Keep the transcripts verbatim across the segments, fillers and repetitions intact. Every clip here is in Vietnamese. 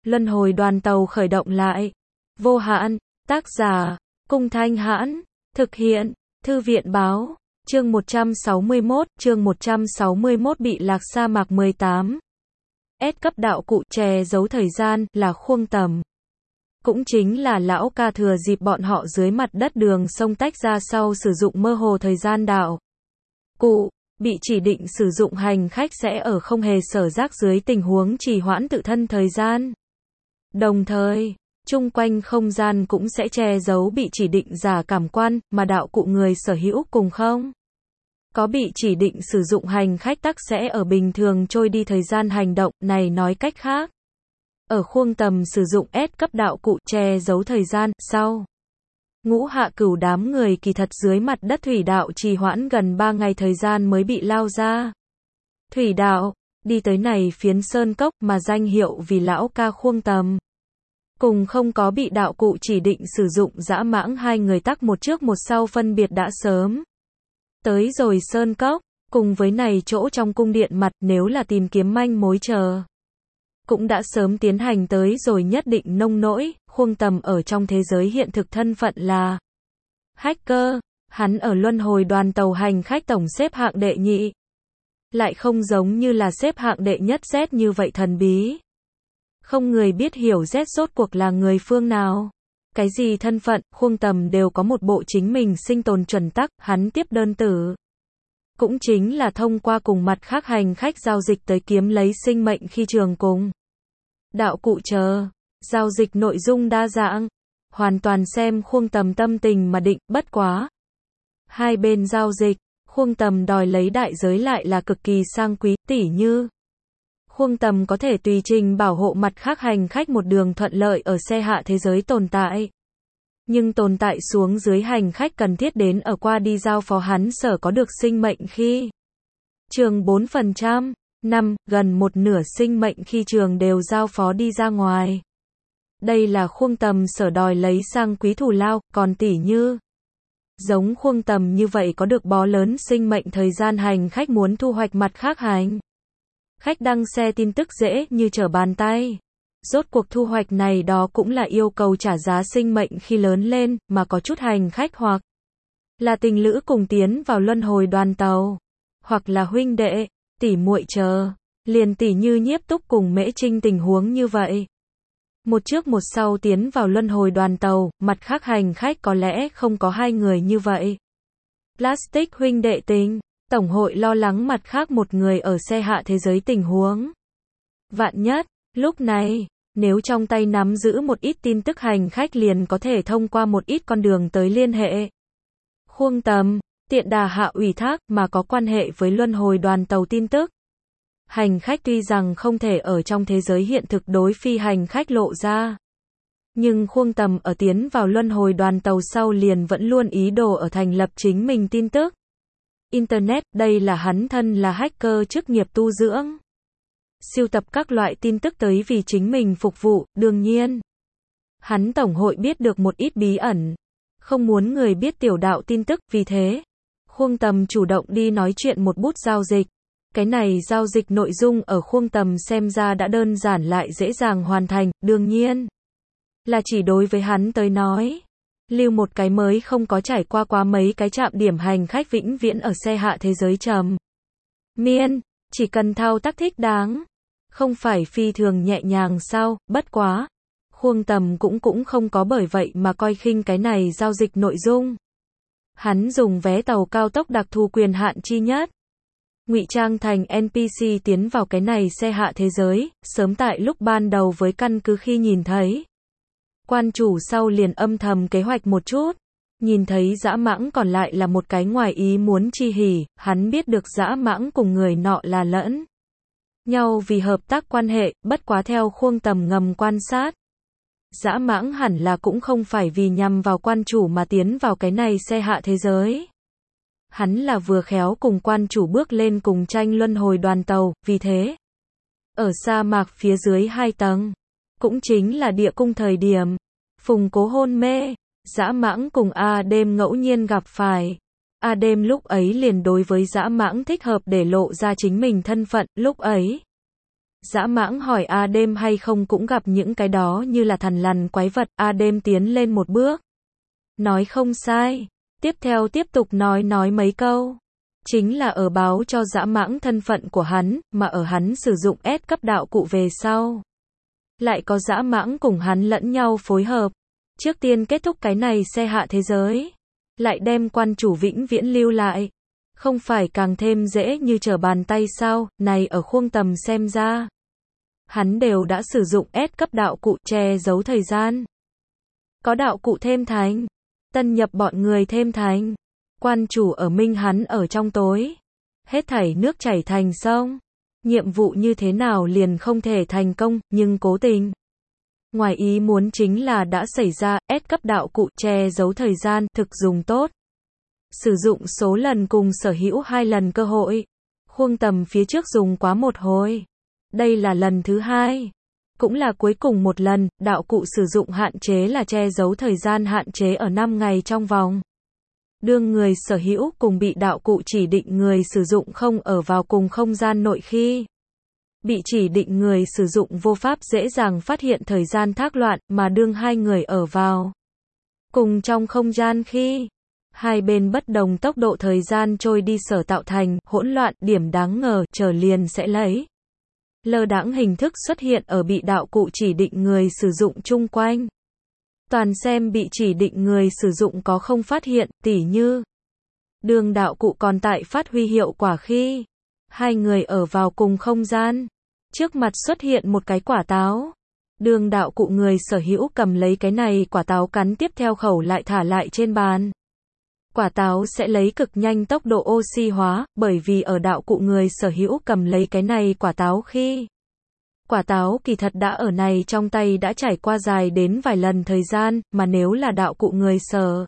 Luân hồi đoàn tàu khởi động lại. Vô hạn, tác giả, Cung Thanh Hãn, thực hiện, Thư viện Báo, chương một trăm sáu mươi mốt, chương một trăm sáu mươi mốt bị lạc sa mạc mười tám. S cấp đạo cụ che giấu thời gian, là Khuông Tầm. Cũng chính là lão ca thừa dịp bọn họ dưới mặt đất đường sông tách ra sau sử dụng mơ hồ thời gian đạo cụ, bị chỉ định sử dụng hành khách sẽ ở không hề sở giác dưới tình huống trì hoãn tự thân thời gian. Đồng thời, chung quanh không gian cũng sẽ che giấu bị chỉ định giả cảm quan, mà đạo cụ người sở hữu cùng không có bị chỉ định sử dụng hành khách tắc sẽ ở bình thường trôi đi thời gian hành động, này nói cách khác. Ở Khuông Tầm sử dụng S cấp đạo cụ che giấu thời gian, sau Ngũ Hạ Cửu đám người kỳ thật dưới mặt đất thủy đạo trì hoãn gần ba ngày thời gian mới bị lao ra. Thủy đạo, đi tới này phiến sơn cốc mà danh hiệu vì lão ca Khuông Tầm. Cùng không có bị đạo cụ chỉ định sử dụng dã mãng hai người tắc một trước một sau phân biệt đã sớm tới rồi sơn cốc, cùng với này chỗ trong cung điện mặt nếu là tìm kiếm manh mối chờ. Cũng đã sớm tiến hành tới rồi nhất định nông nỗi, Khuông Tầm ở trong thế giới hiện thực thân phận là hacker, hắn ở luân hồi đoàn tàu hành khách tổng xếp hạng đệ nhị. Lại không giống như là xếp hạng đệ nhất Z như vậy thần bí. Không người biết hiểu Z rốt cuộc là người phương nào. Cái gì thân phận, Khuông Tầm đều có một bộ chính mình sinh tồn chuẩn tắc, hắn tiếp đơn tử. Cũng chính là thông qua cùng mặt khác hành khách giao dịch tới kiếm lấy sinh mệnh khi trường cùng. Đạo cụ chờ, giao dịch nội dung đa dạng, hoàn toàn xem Khuông Tầm tâm tình mà định, bất quá. Hai bên giao dịch, Khuông Tầm đòi lấy đại giới lại là cực kỳ sang quý, tỉ như. Khuông Tầm có thể tùy trình bảo hộ mặt khác hành khách một đường thuận lợi ở xe hạ thế giới tồn tại. Nhưng tồn tại xuống dưới hành khách cần thiết đến ở qua đi giao phó hắn sở có được sinh mệnh khi trường bốn phần trăm, năm, gần một nửa sinh mệnh khi trường đều giao phó đi ra ngoài. Đây là Khuông Tầm sở đòi lấy sang quý thù lao, còn tỉ như giống Khuông Tầm như vậy có được bó lớn sinh mệnh thời gian hành khách muốn thu hoạch mặt khác hành khách đăng xe tin tức dễ như trở bàn tay. Rốt cuộc thu hoạch này đó cũng là yêu cầu trả giá sinh mệnh khi lớn lên, mà có chút hành khách hoặc là tình lữ cùng tiến vào luân hồi đoàn tàu, hoặc là huynh đệ, tỷ muội chờ, liền tỷ như Nhiếp Túc cùng Mễ Trinh tình huống như vậy. Một trước một sau tiến vào luân hồi đoàn tàu, mặt khác hành khách có lẽ không có hai người như vậy. Plastic huynh đệ tình. Tổng hội lo lắng mặt khác một người ở xe hạ thế giới tình huống. Vạn nhất, lúc này, nếu trong tay nắm giữ một ít tin tức hành khách liền có thể thông qua một ít con đường tới liên hệ. Khuông Tầm, tiện đà hạ ủy thác mà có quan hệ với luân hồi đoàn tàu tin tức. Hành khách tuy rằng không thể ở trong thế giới hiện thực đối phi hành khách lộ ra. Nhưng Khuông Tầm ở tiến vào luân hồi đoàn tàu sau liền vẫn luôn ý đồ ở thành lập chính mình tin tức. Internet, đây là hắn thân là hacker chức nghiệp tu dưỡng. Sưu tập các loại tin tức tới vì chính mình phục vụ, đương nhiên. Hắn tổng hội biết được một ít bí ẩn. Không muốn người biết tiểu đạo tin tức, vì thế. Khuông Tầm chủ động đi nói chuyện một bút giao dịch. Cái này giao dịch nội dung ở Khuông Tầm xem ra đã đơn giản lại dễ dàng hoàn thành, đương nhiên. Là chỉ đối với hắn tới nói. Lưu một cái mới không có trải qua quá mấy cái trạm điểm hành khách vĩnh viễn ở xe hạ thế giới trầm miên, chỉ cần thao tác thích đáng, không phải phi thường nhẹ nhàng sao, bất quá. Khuông Tầm cũng cũng không có bởi vậy mà coi khinh cái này giao dịch nội dung. Hắn dùng vé tàu cao tốc đặc thù quyền hạn chi nhất. Ngụy trang thành en pê xê tiến vào cái này xe hạ thế giới, sớm tại lúc ban đầu với căn cứ khi nhìn thấy. Quan chủ sau liền âm thầm kế hoạch một chút. Nhìn thấy dã mãng còn lại là một cái ngoài ý muốn chi hỉ, hắn biết được dã mãng cùng người nọ là lẫn nhau vì hợp tác quan hệ, bất quá theo Khuông Tầm ngầm quan sát. Dã mãng hẳn là cũng không phải vì nhằm vào quan chủ mà tiến vào cái này xe hạ thế giới. Hắn là vừa khéo cùng quan chủ bước lên cùng tranh luân hồi đoàn tàu, vì thế. Ở sa mạc phía dưới hai tầng. Cũng chính là địa cung thời điểm, Phùng Cố hôn mê, dã mãng cùng A Đêm ngẫu nhiên gặp phải. A Đêm lúc ấy liền đối với dã mãng thích hợp để lộ ra chính mình thân phận, lúc ấy. Dã Mãng hỏi A Đêm hay không cũng gặp những cái đó như là thằn lằn quái vật. A Đêm tiến lên một bước. Nói không sai. Tiếp theo tiếp tục nói nói mấy câu. Chính là ở báo cho Dã Mãng thân phận của hắn, mà ở hắn sử dụng S cấp đạo cụ về sau. Lại có Dã Mãng cùng hắn lẫn nhau phối hợp. Trước tiên kết thúc cái này xe hạ thế giới. Lại đem quan chủ vĩnh viễn lưu lại. Không phải càng thêm dễ như trở bàn tay sao, này ở Khuông Tầm xem ra. Hắn đều đã sử dụng S cấp đạo cụ che giấu thời gian. Có đạo cụ thêm thành. Tân nhập bọn người thêm thành. Quan chủ ở minh hắn ở trong tối. Hết thảy nước chảy thành sông. Nhiệm vụ như thế nào liền không thể thành công, nhưng cố tình. Ngoài ý muốn chính là đã xảy ra, S cấp đạo cụ che giấu thời gian, thực dùng tốt. Sử dụng số lần cùng sở hữu hai lần cơ hội. Khuông Tầm phía trước dùng quá một hồi. Đây là lần thứ hai. Cũng là cuối cùng một lần, đạo cụ sử dụng hạn chế là che giấu thời gian hạn chế ở năm ngày trong vòng. Đương người sở hữu cùng bị đạo cụ chỉ định người sử dụng không ở vào cùng không gian nội khi. Bị chỉ định người sử dụng vô pháp dễ dàng phát hiện thời gian thác loạn mà đương hai người ở vào. Cùng trong không gian khi. Hai bên bất đồng tốc độ thời gian trôi đi sở tạo thành hỗn loạn điểm đáng ngờ chờ liền sẽ lấy. Lơ đãng hình thức xuất hiện ở bị đạo cụ chỉ định người sử dụng chung quanh. Toàn xem bị chỉ định người sử dụng có không phát hiện, tỉ như đường đạo cụ còn tại phát huy hiệu quả khi hai người ở vào cùng không gian. Trước mặt xuất hiện một cái quả táo. Đường đạo cụ người sở hữu cầm lấy cái này quả táo cắn tiếp theo khẩu lại thả lại trên bàn. Quả táo sẽ lấy cực nhanh tốc độ oxy hóa, bởi vì ở đạo cụ người sở hữu cầm lấy cái này quả táo khi. Quả táo kỳ thật đã ở này trong tay đã trải qua dài đến vài lần thời gian, mà nếu là đạo cụ người sở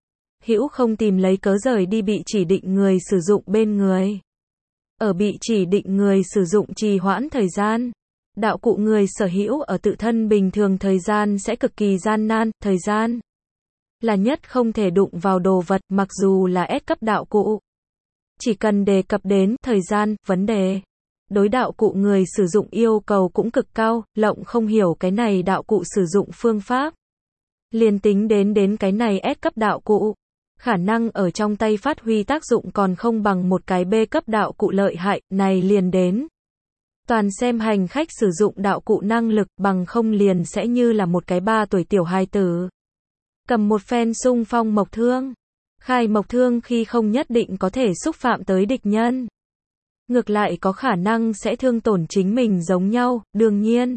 hữu không tìm lấy cớ rời đi bị chỉ định người sử dụng bên người. Ở bị chỉ định người sử dụng trì hoãn thời gian. Đạo cụ người sở hữu ở tự thân bình thường thời gian sẽ cực kỳ gian nan, thời gian là nhất không thể đụng vào đồ vật mặc dù là S cấp đạo cụ. Chỉ cần đề cập đến thời gian, vấn đề. Đối đạo cụ người sử dụng yêu cầu cũng cực cao, lộng không hiểu cái này đạo cụ sử dụng phương pháp. Liền tính đến đến cái này S cấp đạo cụ. Khả năng ở trong tay phát huy tác dụng còn không bằng một cái B cấp đạo cụ lợi hại, này liền đến. Toàn xem hành khách sử dụng đạo cụ năng lực bằng không liền sẽ như là một cái ba tuổi tiểu hài tử. Cầm một phen xung phong mộc thương. Khai mộc thương khi không nhất định có thể xúc phạm tới địch nhân. Ngược lại có khả năng sẽ thương tổn chính mình giống nhau, đương nhiên.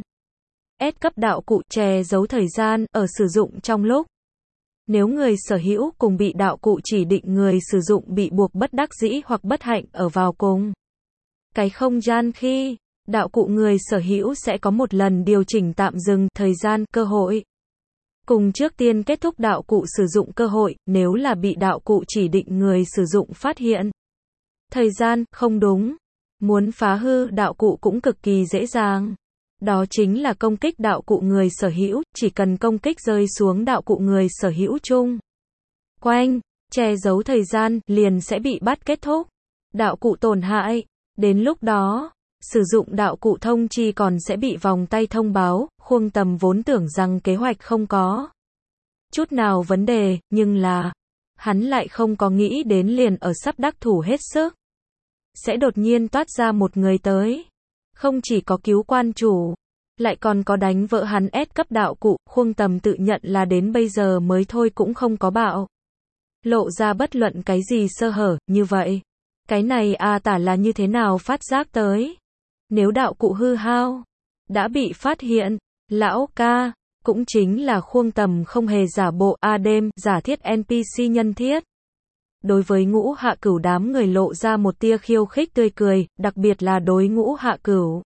S cấp đạo cụ che giấu thời gian ở sử dụng trong lúc. Nếu người sở hữu cùng bị đạo cụ chỉ định người sử dụng bị buộc bất đắc dĩ hoặc bất hạnh ở vào cùng cái không gian khi, đạo cụ người sở hữu sẽ có một lần điều chỉnh tạm dừng thời gian cơ hội. Cùng trước tiên kết thúc đạo cụ sử dụng cơ hội, nếu là bị đạo cụ chỉ định người sử dụng phát hiện. Thời gian, không đúng. Muốn phá hư đạo cụ cũng cực kỳ dễ dàng. Đó chính là công kích đạo cụ người sở hữu, chỉ cần công kích rơi xuống đạo cụ người sở hữu chung quanh, che giấu thời gian, liền sẽ bị bắt kết thúc. Đạo cụ tổn hại. Đến lúc đó, sử dụng đạo cụ thông chi còn sẽ bị vòng tay thông báo. Khuông Tầm vốn tưởng rằng kế hoạch không có chút nào vấn đề, nhưng là hắn lại không có nghĩ đến liền ở sắp đắc thủ hết sức. Sẽ đột nhiên toát ra một người tới. Không chỉ có cứu quan chủ, lại còn có đánh vỡ hắn S cấp đạo cụ. Khuông Tầm tự nhận là đến bây giờ mới thôi cũng không có bạo lộ ra bất luận cái gì sơ hở, như vậy. Cái này A Tả là như thế nào phát giác tới? Nếu đạo cụ hư hao đã bị phát hiện, lão ca, cũng chính là Khuông Tầm không hề giả bộ A Đêm, giả thiết en pê xê nhân thiết. Đối với Ngũ Hạ Cửu đám người lộ ra một tia khiêu khích tươi cười, đặc biệt là đối Ngũ Hạ Cửu.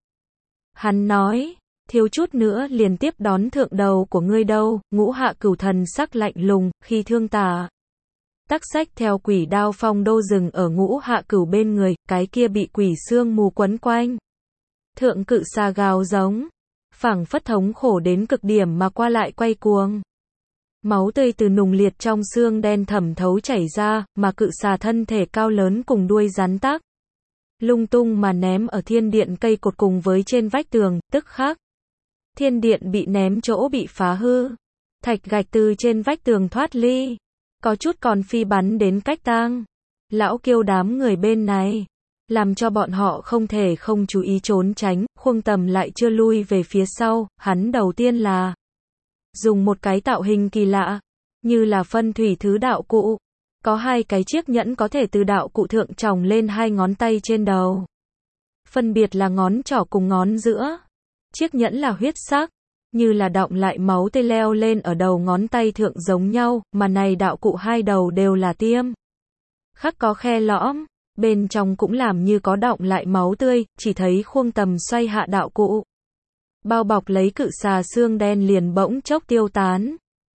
Hắn nói, thiếu chút nữa liền tiếp đón thượng đầu của ngươi đâu. Ngũ Hạ Cửu thần sắc lạnh lùng, khi thương tà tắc sách theo quỷ đao phong đô dừng ở Ngũ Hạ Cửu bên người, cái kia bị quỷ sương mù quấn quanh. Thượng cự xà gào giống, phảng phất thống khổ đến cực điểm mà qua lại quay cuồng. Máu tươi từ nùng liệt trong xương đen thẩm thấu chảy ra, mà cự xà thân thể cao lớn cùng đuôi rắn tắc. lung tung mà ném ở thiên điện cây cột cùng với trên vách tường, tức khắc. Thiên điện bị ném chỗ bị phá hư. Thạch gạch từ trên vách tường thoát ly. Có chút còn phi bắn đến cách tang. Lão Kiêu đám người bên này. Làm cho bọn họ không thể không chú ý trốn tránh, Khuông Tầm lại chưa lui về phía sau, hắn đầu tiên là dùng một cái tạo hình kỳ lạ, như là phân thủy thứ đạo cụ. Có hai cái chiếc nhẫn có thể từ đạo cụ thượng tròng lên hai ngón tay trên đầu. Phân biệt là ngón trỏ cùng ngón giữa. Chiếc nhẫn là huyết sắc, như là đọng lại máu tươi leo lên ở đầu ngón tay thượng giống nhau, mà này đạo cụ hai đầu đều là tiêm. Khắc có khe lõm, bên trong cũng làm như có đọng lại máu tươi, chỉ thấy Khuông Tầm xoay hạ đạo cụ. Bao bọc lấy cự xà xương đen liền bỗng chốc tiêu tán.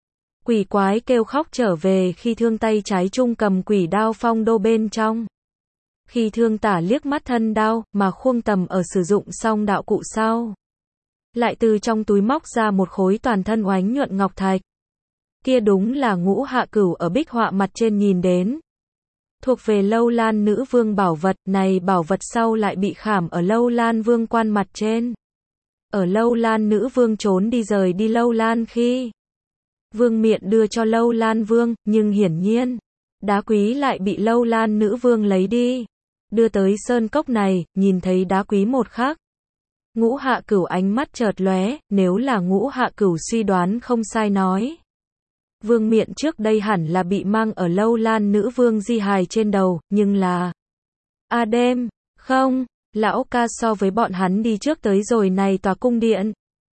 Quỷ quái kêu khóc trở về khi thương tay trái trung cầm quỷ đao phong đô bên trong. Khi thương tả liếc mắt thân đao, mà Khuông Tầm ở sử dụng xong đạo cụ sau. Lại từ trong túi móc ra một khối toàn thân oánh nhuận ngọc thạch. Kia đúng là Ngũ Hạ Cửu ở bích họa mặt trên nhìn đến. Thuộc về Lâu Lan nữ vương bảo vật, này bảo vật sau lại bị khảm ở Lâu Lan vương quan mặt trên. Ở Lâu Lan nữ vương trốn đi rời đi Lâu Lan khi Vương Miện đưa cho Lâu Lan vương, nhưng hiển nhiên, đá quý lại bị Lâu Lan nữ vương lấy đi. Đưa tới sơn cốc này, nhìn thấy đá quý một khắc. Ngũ Hạ Cửu ánh mắt chợt lóe, nếu là Ngũ Hạ Cửu suy đoán không sai nói. Vương Miện trước đây hẳn là bị mang ở Lâu Lan nữ vương di hài trên đầu, nhưng là A đêm, không, lão ca so với bọn hắn đi trước tới rồi này tòa cung điện.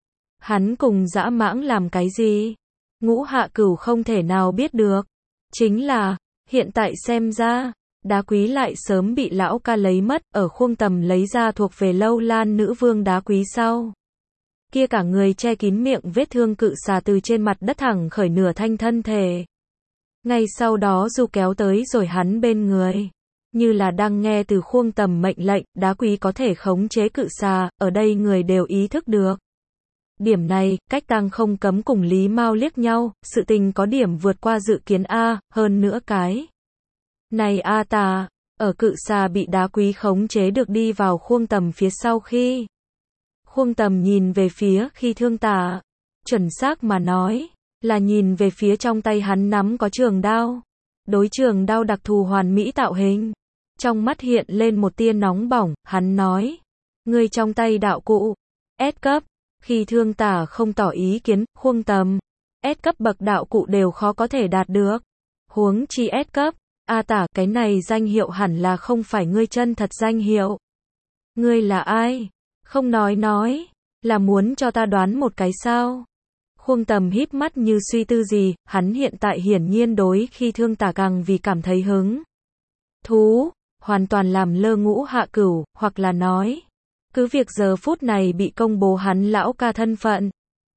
Hắn cùng dã mãng làm cái gì? Ngũ Hạ Cửu không thể nào biết được. Chính là, hiện tại xem ra, đá quý lại sớm bị lão ca lấy mất, ở Khuông Tầm lấy ra thuộc về Lâu Lan nữ vương đá quý sau. Kia cả người che kín miệng vết thương cự xà từ trên mặt đất thẳng khởi nửa thanh thân thể. Ngay sau đó dù kéo tới rồi hắn bên người. Như là đang nghe từ Khuông Tầm mệnh lệnh, đá quý có thể khống chế cự xà, ở đây người đều ý thức được. Điểm này, cách tăng không cấm cùng Lý Mao liếc nhau, sự tình có điểm vượt qua dự kiến A, hơn nữa cái. Này A tà, ở cự xà bị đá quý khống chế được đi vào Khuông Tầm phía sau khi. Khuông Tầm nhìn về phía khi thương tả, chuẩn xác mà nói, là nhìn về phía trong tay hắn nắm có trường đao. Đối trường đao đặc thù hoàn mỹ tạo hình. Trong mắt hiện lên một tia nóng bỏng, hắn nói. Người trong tay đạo cụ, S cấp, khi thương tả không tỏ ý kiến, Khuông Tầm, S cấp bậc đạo cụ đều khó có thể đạt được. Huống chi S cấp, A tả, cái này danh hiệu hẳn là không phải ngươi chân thật danh hiệu. Ngươi là ai? Không nói nói, là muốn cho ta đoán một cái sao? Khuông Tầm híp mắt như suy tư gì, hắn hiện tại hiển nhiên đối khi thương tả càng vì cảm thấy hứng thú, hoàn toàn làm lơ Ngũ Hạ Cửu, hoặc là nói, cứ việc giờ phút này bị công bố hắn lão ca thân phận.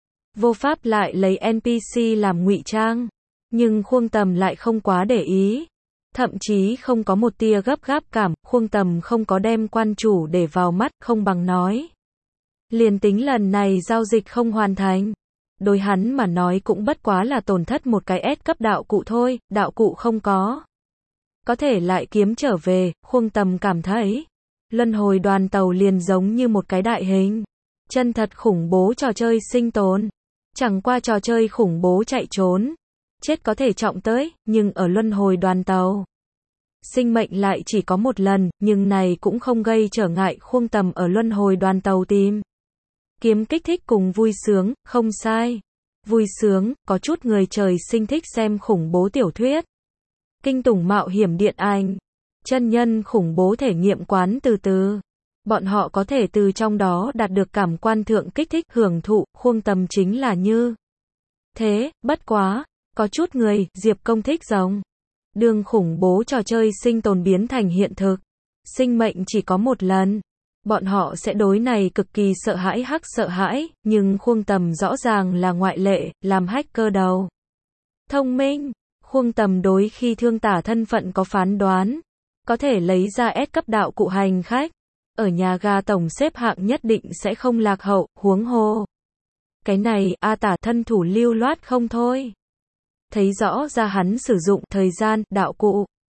Vô pháp lại lấy en pê xê làm ngụy trang, nhưng Khuông Tầm lại không quá để ý. Thậm chí không có một tia gấp gáp cảm, Khuông Tầm không có đem quan chủ để vào mắt, không bằng nói. Liền tính lần này giao dịch không hoàn thành. Đối hắn mà nói cũng bất quá là tổn thất một cái S cấp đạo cụ thôi, đạo cụ không có. Có thể lại kiếm trở về, Khuông Tầm cảm thấy. Luân hồi đoàn tàu liền giống như một cái đại hình. Chân thật khủng bố trò chơi sinh tồn. Chẳng qua trò chơi khủng bố chạy trốn. Chết có thể trọng tới, nhưng ở luân hồi đoàn tàu. Sinh mệnh lại chỉ có một lần, nhưng này cũng không gây trở ngại Khuông Tầm ở luân hồi đoàn tàu tìm. Kiếm kích thích cùng vui sướng, không sai. Vui sướng, có chút người trời sinh thích xem khủng bố tiểu thuyết. Kinh tủng mạo hiểm điện ảnh. Chân nhân khủng bố thể nghiệm quán từ từ. Bọn họ có thể từ trong đó đạt được cảm quan thượng kích thích hưởng thụ, Khuông Tầm chính là như. Thế, bất quá, có chút người, Diệp Công thích giống. Đường khủng bố trò chơi sinh tồn biến thành hiện thực. Sinh mệnh chỉ có một lần. Bọn họ sẽ đối này cực kỳ sợ hãi hắc sợ hãi, nhưng Khuông Tầm rõ ràng là ngoại lệ, làm hacker đầu. Thông minh, Khuông Tầm đối khi thương tả thân phận có phán đoán. Có thể lấy ra S cấp đạo cụ hành khách. Ở nhà ga tổng xếp hạng nhất định sẽ không lạc hậu, huống hồ. Cái này, A tả thân thủ lưu loát không thôi. Thấy rõ ra hắn sử dụng thời gian, đạo cụ.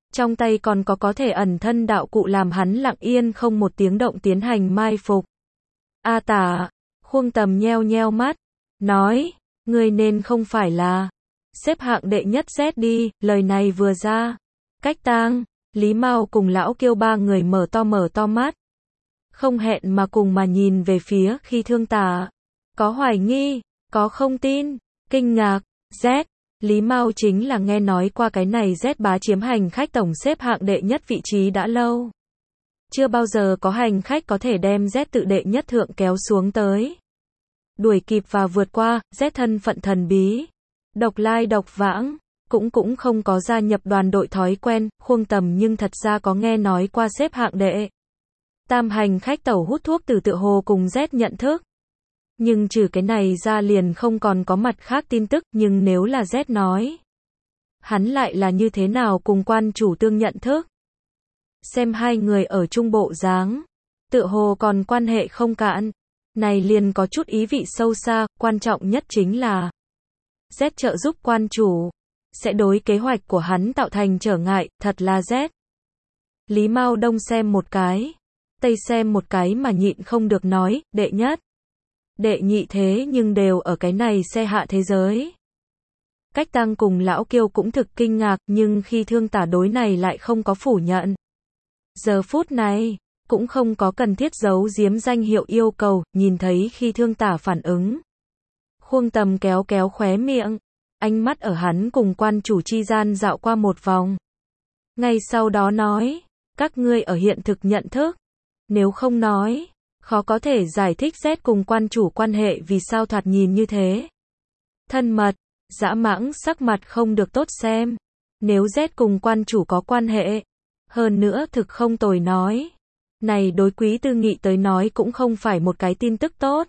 Trong tay còn có có thể ẩn thân đạo cụ làm hắn lặng yên không một tiếng động tiến hành mai phục. A Tả, Khuông Tầm nheo nheo mắt, nói, ngươi nên không phải là xếp hạng đệ nhất Z đi, lời này vừa ra. Cách tang, Lý Mao cùng Lão Kiêu ba người mở to mở to mắt. Không hẹn mà cùng mà nhìn về phía Khi Thương Tả. Có hoài nghi, có không tin, kinh ngạc, Z. Lý Mao chính là nghe nói qua cái này Z bá chiếm hành khách tổng xếp hạng đệ nhất vị trí đã lâu. Chưa bao giờ có hành khách có thể đem Z tự đệ nhất thượng kéo xuống tới. Đuổi kịp và vượt qua, Z thân phận thần bí. Độc lai độc vãng, cũng cũng không có gia nhập đoàn đội thói quen, Khuông Tầm nhưng thật ra có nghe nói qua xếp hạng đệ tam hành khách tẩu hút thuốc từ tựa hồ cùng Z nhận thức. Nhưng trừ cái này ra liền không còn có mặt khác tin tức, nhưng nếu là Z nói, hắn lại là như thế nào cùng quan chủ tương nhận thức. Xem hai người ở trung bộ dáng, tựa hồ còn quan hệ không cạn, này liền có chút ý vị sâu xa, quan trọng nhất chính là Z trợ giúp quan chủ, sẽ đối kế hoạch của hắn tạo thành trở ngại, thật là Z. Lý Mao Đông xem một cái, Tây xem một cái mà nhịn không được nói, đệ nhất, đệ nhị thế nhưng đều ở cái này xe hạ thế giới. Cách Tăng cùng Lão Kiêu cũng thực kinh ngạc, nhưng Khi Thương Tả đối này lại không có phủ nhận. Giờ phút này, cũng không có cần thiết giấu giếm danh hiệu yêu cầu, nhìn thấy Khi Thương Tả phản ứng. Khuông Tầm kéo kéo khóe miệng, ánh mắt ở hắn cùng quan chủ chi gian dạo qua một vòng. Ngay sau đó nói, các ngươi ở hiện thực nhận thức, nếu không nói, khó có thể giải thích Z cùng quan chủ quan hệ vì sao thoạt nhìn như thế. Thân mật, Dã Mãng sắc mặt không được tốt xem. Nếu Z cùng quan chủ có quan hệ, hơn nữa thực không tồi nói. Này đối Quý Tư Nghị tới nói cũng không phải một cái tin tức tốt.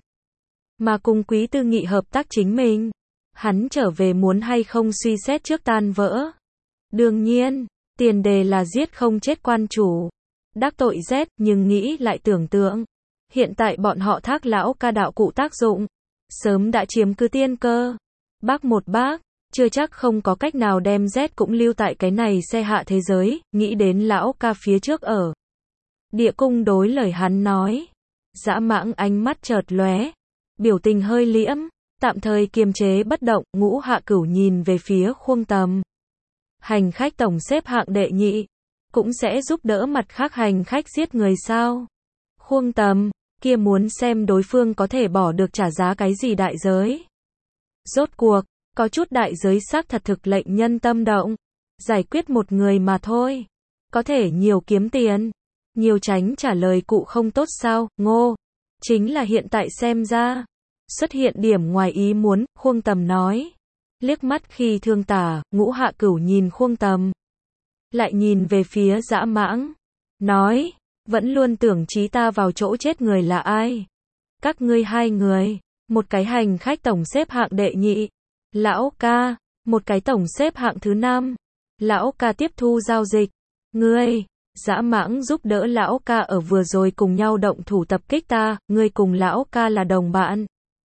Mà cùng Quý Tư Nghị hợp tác chính mình, hắn trở về muốn hay không suy xét trước tan vỡ. Đương nhiên, tiền đề là giết không chết quan chủ. Đắc tội Z, nhưng nghĩ lại tưởng tượng. Hiện tại bọn họ thác Lão Ca đạo cụ tác dụng, sớm đã chiếm cứ tiên cơ. Bác một bác, chưa chắc không có cách nào đem Z cũng lưu tại cái này xe hạ thế giới, nghĩ đến Lão Ca phía trước ở địa cung đối lời hắn nói. Dã Mãng ánh mắt chợt lóe, biểu tình hơi liễm, tạm thời kiềm chế bất động, Ngũ Hạ Cửu nhìn về phía Khuông Tầm. Hành khách tổng xếp hạng đệ nhị, cũng sẽ giúp đỡ mặt khác hành khách giết người sao? Khuông Tầm, kia muốn xem đối phương có thể bỏ được trả giá cái gì đại giới. Rốt cuộc, có chút đại giới xác thật thực lệnh nhân tâm động. Giải quyết một người mà thôi. Có thể nhiều kiếm tiền, nhiều tránh trả lời cụ không tốt sao, Ngô. Chính là hiện tại xem ra, xuất hiện điểm ngoài ý muốn, Khuông Tầm nói. Liếc mắt Khi Thương Tả, Ngũ Hạ Cửu nhìn Khuông Tầm. Lại nhìn về phía Dã Mãng. Nói, vẫn luôn tưởng trí ta vào chỗ chết người là ai. Các ngươi hai người, một cái hành khách tổng xếp hạng đệ nhị. Lão Ca, một cái tổng xếp hạng thứ năm. Lão Ca tiếp thu giao dịch. Ngươi, Dã Mãng giúp đỡ Lão Ca ở vừa rồi cùng nhau động thủ tập kích ta, ngươi cùng Lão Ca là đồng bạn.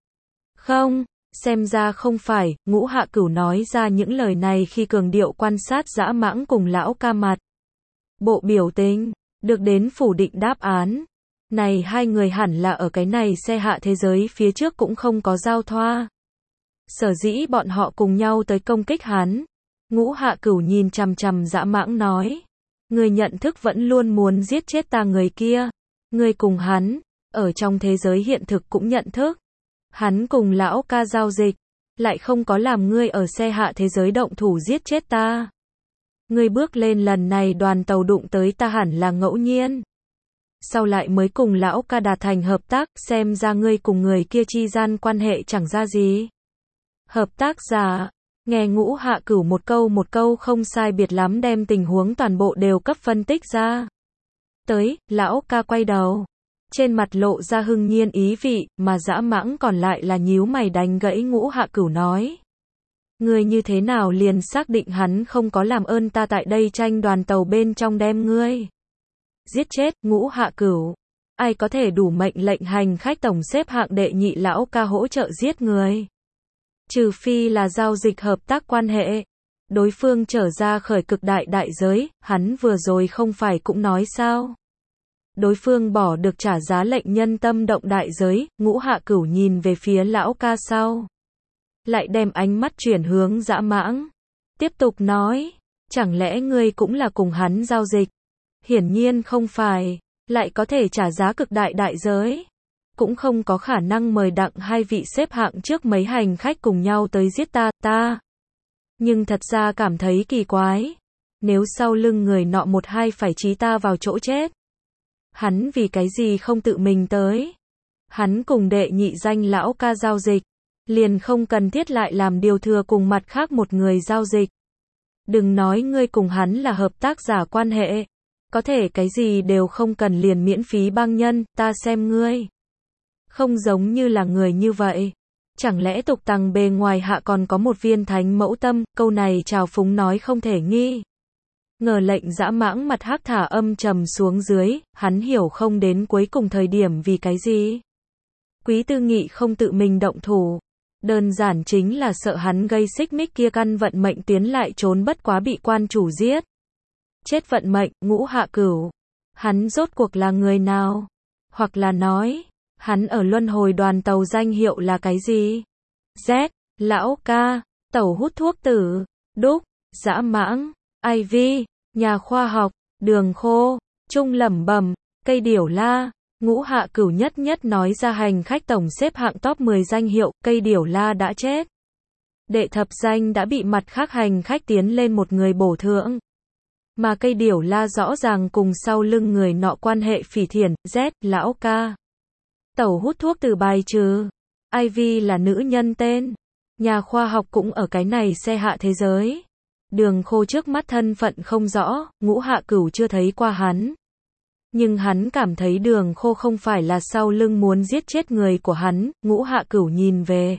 Không, xem ra không phải, Ngũ Hạ Cửu nói ra những lời này khi cường điệu quan sát Dã Mãng cùng Lão Ca mặt. Bộ biểu tình, được đến phủ định đáp án. Này hai người hẳn là ở cái này xe hạ thế giới phía trước cũng không có giao thoa. Sở dĩ bọn họ cùng nhau tới công kích hắn. Ngũ Hạ Cửu nhìn chằm chằm Dã Mãng nói. Người nhận thức vẫn luôn muốn giết chết ta người kia. Người cùng hắn, ở trong thế giới hiện thực cũng nhận thức. Hắn cùng Lão Ca giao dịch, lại không có làm ngươi ở xe hạ thế giới động thủ giết chết ta. Ngươi bước lên lần này đoàn tàu đụng tới ta hẳn là ngẫu nhiên. Sau lại mới cùng Lão Ca đạt thành hợp tác, xem ra ngươi cùng người kia chi gian quan hệ chẳng ra gì. Hợp tác giả, nghe Ngũ Hạ Cửu một câu một câu không sai biệt lắm đem tình huống toàn bộ đều cấp phân tích ra. Tới, Lão Ca quay đầu. Trên mặt lộ ra hưng nhiên ý vị, mà Dã Mãng còn lại là nhíu mày đánh gãy Ngũ Hạ Cửu nói. Ngươi như thế nào liền xác định hắn không có làm ơn ta tại đây tranh đoàn tàu bên trong đem ngươi giết chết, Ngũ Hạ Cửu. Ai có thể đủ mệnh lệnh hành khách tổng xếp hạng đệ nhị Lão Ca hỗ trợ giết người? Trừ phi là giao dịch hợp tác quan hệ. Đối phương trở ra khởi cực đại đại giới, hắn vừa rồi không phải cũng nói sao? Đối phương bỏ được trả giá lệnh nhân tâm động đại giới, Ngũ Hạ Cửu nhìn về phía lão ca sau. Lại đem ánh mắt chuyển hướng Dã Mãng. Tiếp tục nói, chẳng lẽ ngươi cũng là cùng hắn giao dịch? Hiển nhiên không phải, lại có thể trả giá cực đại đại giới. Cũng không có khả năng mời đặng hai vị xếp hạng trước mấy hành khách cùng nhau tới giết ta, ta. Nhưng thật ra cảm thấy kỳ quái. Nếu sau lưng người nọ một hai phải trí ta vào chỗ chết. Hắn vì cái gì không tự mình tới? Hắn cùng đệ nhị danh lão ca giao dịch. Liền không cần thiết lại làm điều thừa cùng mặt khác một người giao dịch. Đừng nói ngươi cùng hắn là hợp tác giả quan hệ. Có thể cái gì đều không cần liền miễn phí băng nhân, ta xem ngươi. Không giống như là người như vậy. Chẳng lẽ tục tằng bề ngoài hạ còn có một viên thánh mẫu tâm, câu này trào phúng nói không thể nghi. Ngờ lệnh Dã Mãng mặt hắc thả âm trầm xuống dưới, hắn hiểu không đến cuối cùng thời điểm vì cái gì. Quý Tư Nghị không tự mình động thủ. Đơn giản chính là sợ hắn gây xích mích kia căn vận mệnh tiến lại trốn bất quá bị quan chủ giết. Chết vận mệnh, Ngũ Hạ Cửu. Hắn rốt cuộc là người nào? Hoặc là nói, hắn ở luân hồi đoàn tàu danh hiệu là cái gì? Z, lão ca, tẩu hút thuốc tử, Đúc, Dã Mãng, Ivy, nhà khoa học, Đường Khô, Trung lẩm bẩm, Cây Điểu La. Ngũ Hạ Cửu nhất nhất nói ra hành khách tổng xếp hạng top mười danh hiệu, Cây Điểu La đã chết. Đệ thập danh đã bị mặt khác hành khách tiến lên một người bổ thưởng. Mà Cây Điểu La rõ ràng cùng sau lưng người nọ quan hệ phỉ thiển, Z, lão ca. Tẩu hút thuốc từ bài trừ. Ivy là nữ nhân tên. Nhà khoa học cũng ở cái này xe hạ thế giới. Đường Khô trước mắt thân phận không rõ, Ngũ Hạ Cửu chưa thấy qua hắn. Nhưng hắn cảm thấy Đường Khô không phải là sau lưng muốn giết chết người của hắn, Ngũ Hạ Cửu nhìn về.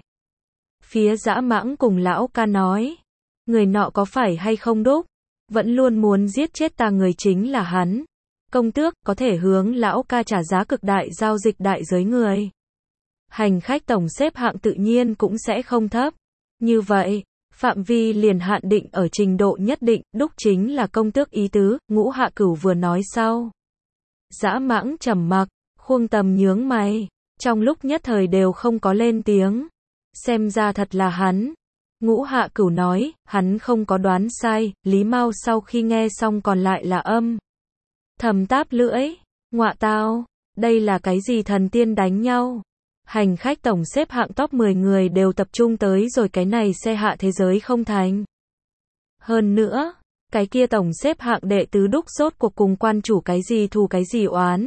Phía Dã Mãng cùng lão ca nói. Người nọ có phải hay không Đúc? Vẫn luôn muốn giết chết ta người chính là hắn. Công tước, có thể hướng lão ca trả giá cực đại giao dịch đại giới người. Hành khách tổng xếp hạng tự nhiên cũng sẽ không thấp. Như vậy, phạm vi liền hạn định ở trình độ nhất định, Đúc chính là công tước ý tứ, Ngũ Hạ Cửu vừa nói sau. Dã Mãng trầm mặc, Khuông Tầm nhướng mày, trong lúc nhất thời đều không có lên tiếng. Xem ra thật là hắn. Ngũ Hạ Cửu nói, hắn không có đoán sai, Lý Mao sau khi nghe xong còn lại là âm. Thầm táp lưỡi, ngọa tao, đây là cái gì thần tiên đánh nhau? Hành khách tổng xếp hạng top mười người đều tập trung tới rồi cái này xe hạ thế giới không thành. Hơn nữa, cái kia tổng xếp hạng đệ tứ Đúc rốt cuộc cùng quan chủ cái gì thù cái gì oán.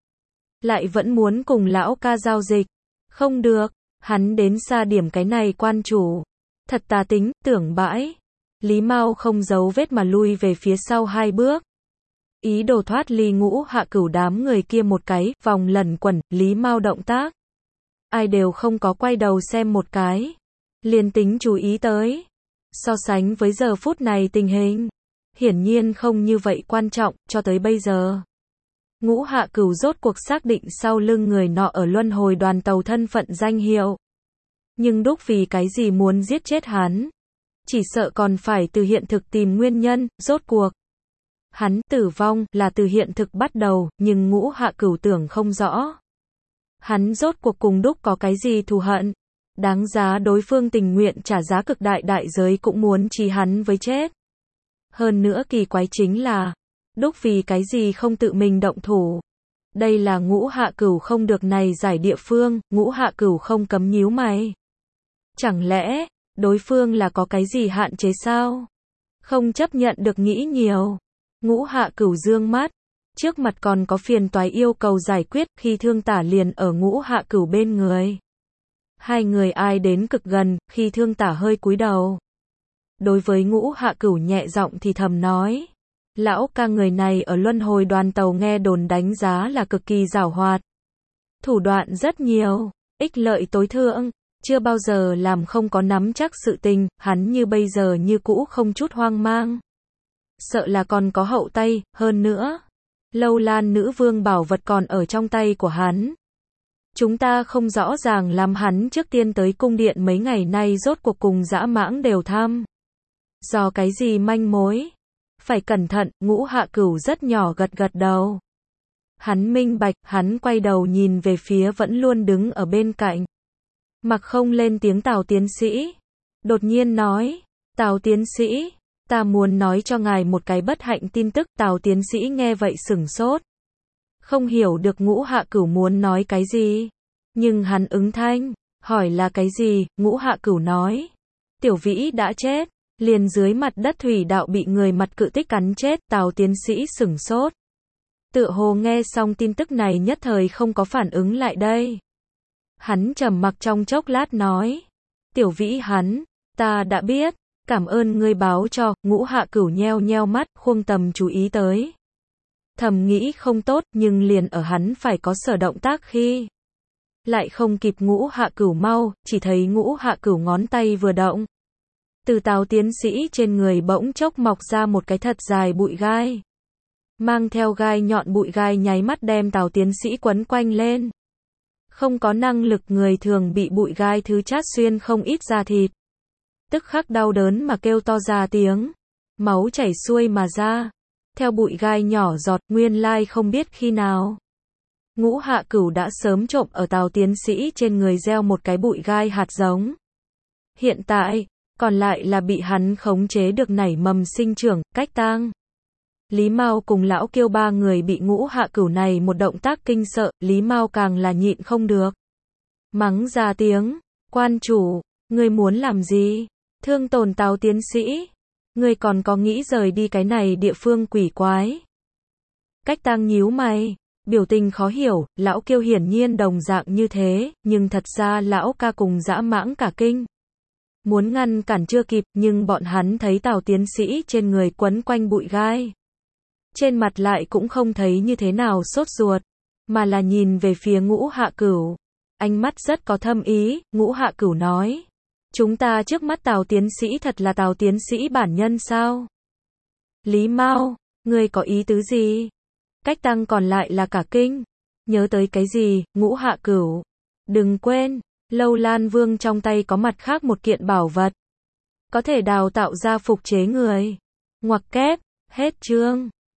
Lại vẫn muốn cùng lão ca giao dịch. Không được, hắn đến xa điểm cái này quan chủ. Thật tà tính, tưởng bãi. Lý Mao không giấu vết mà lui về phía sau hai bước. Ý đồ thoát ly Ngũ Hạ Cửu đám người kia một cái, vòng lẩn quẩn, Lý Mao động tác. Ai đều không có quay đầu xem một cái. Liền tính chú ý tới. So sánh với giờ phút này tình hình. Hiển nhiên không như vậy quan trọng, cho tới bây giờ. Ngũ Hạ Cửu rốt cuộc xác định sau lưng người nọ ở luân hồi đoàn tàu thân phận danh hiệu. Nhưng Đúc vì cái gì muốn giết chết hắn? Chỉ sợ còn phải từ hiện thực tìm nguyên nhân, rốt cuộc. Hắn tử vong là từ hiện thực bắt đầu, nhưng Ngũ Hạ Cửu tưởng không rõ. Hắn rốt cuộc cùng Đúc có cái gì thù hận? Đáng giá đối phương tình nguyện trả giá cực đại đại giới cũng muốn trí hắn với chết. Hơn nữa kỳ quái chính là, Đúc vì cái gì không tự mình động thủ. Đây là Ngũ Hạ Cửu không được này giải địa phương, Ngũ Hạ Cửu không cấm nhíu mày. Chẳng lẽ, đối phương là có cái gì hạn chế sao? Không chấp nhận được nghĩ nhiều. Ngũ Hạ Cửu dương mắt. Trước mặt còn có phiền toái yêu cầu giải quyết, khi Thương Tả liền ở Ngũ Hạ Cửu bên người. Hai người ai đến cực gần, khi Thương Tả hơi cúi đầu. Đối với Ngũ Hạ Cửu nhẹ giọng thì thầm nói. Lão ca người này ở luân hồi đoàn tàu nghe đồn đánh giá là cực kỳ giảo hoạt. Thủ đoạn rất nhiều, ích lợi tối thượng, chưa bao giờ làm không có nắm chắc sự tình, hắn như bây giờ như cũ không chút hoang mang. Sợ là còn có hậu tay, hơn nữa. Lâu Lan nữ vương bảo vật còn ở trong tay của hắn. Chúng ta không rõ ràng làm hắn trước tiên tới cung điện mấy ngày nay rốt cuộc cùng Dã Mãng đều thăm. Do cái gì manh mối? Phải cẩn thận, Ngũ Hạ Cửu rất nhỏ gật gật đầu. Hắn minh bạch, hắn quay đầu nhìn về phía vẫn luôn đứng ở bên cạnh. Mặc không lên tiếng Tào tiến sĩ. Đột nhiên nói, Tào tiến sĩ, ta muốn nói cho ngài một cái bất hạnh tin tức. Tào tiến sĩ nghe vậy sửng sốt. Không hiểu được Ngũ Hạ Cửu muốn nói cái gì. Nhưng hắn ứng thanh, hỏi là cái gì, Ngũ Hạ Cửu nói. Tiểu Vĩ đã chết, liền dưới mặt đất thủy đạo bị người mặt cự tích cắn chết. Tào tiến sĩ sửng sốt. Tựa hồ nghe xong tin tức này nhất thời không có phản ứng lại đây. Hắn trầm mặc trong chốc lát nói. Tiểu Vĩ hắn, ta đã biết, cảm ơn ngươi báo cho. Ngũ Hạ Cửu nheo nheo mắt, khuông tầm chú ý tới. Thầm nghĩ không tốt, nhưng liền ở hắn phải có sở động tác khi. Lại không kịp Ngũ Hạ Cửu mau, chỉ thấy Ngũ Hạ Cửu ngón tay vừa động. Từ Tào tiến sĩ trên người bỗng chốc mọc ra một cái thật dài bụi gai. Mang theo gai nhọn, bụi gai nháy mắt đem Tào tiến sĩ quấn quanh lên. Không có năng lực người thường bị bụi gai thứ chát xuyên không ít da thịt. Tức khắc đau đớn mà kêu to ra tiếng. Máu chảy xuôi mà ra. Theo bụi gai nhỏ giọt, nguyên lai không biết khi nào. Ngũ Hạ Cửu đã sớm trộm ở Tào tiến sĩ trên người gieo một cái bụi gai hạt giống. Hiện tại, còn lại là bị hắn khống chế được nảy mầm sinh trưởng, cách tang. Lý Mao cùng Lão Kiêu ba người bị Ngũ Hạ Cửu này một động tác kinh sợ, Lý Mao càng là nhịn không được. Mắng ra tiếng, quan chủ, ngươi muốn làm gì? Thương tổn Tào tiến sĩ? Ngươi còn có nghĩ rời đi cái này địa phương quỷ quái? Cách tang nhíu mày, biểu tình khó hiểu, Lão Kiêu hiển nhiên đồng dạng như thế, nhưng thật ra Lão ca cùng dã mãng cả kinh. Muốn ngăn cản chưa kịp, nhưng bọn hắn thấy Tào tiến sĩ trên người quấn quanh bụi gai. Trên mặt lại cũng không thấy như thế nào sốt ruột, mà là nhìn về phía Ngũ Hạ Cửu. Ánh mắt rất có thâm ý, Ngũ Hạ Cửu nói. Chúng ta trước mắt Tào tiến sĩ thật là Tào tiến sĩ bản nhân sao? Lý Mao, ngươi có ý tứ gì? Cách tăng còn lại là cả kinh. Nhớ tới cái gì, Ngũ Hạ Cửu? Đừng quên, Lâu Lan Vương trong tay có mặt khác một kiện bảo vật. Có thể đào tạo ra phục chế người. Ngoặc kép, hết chương.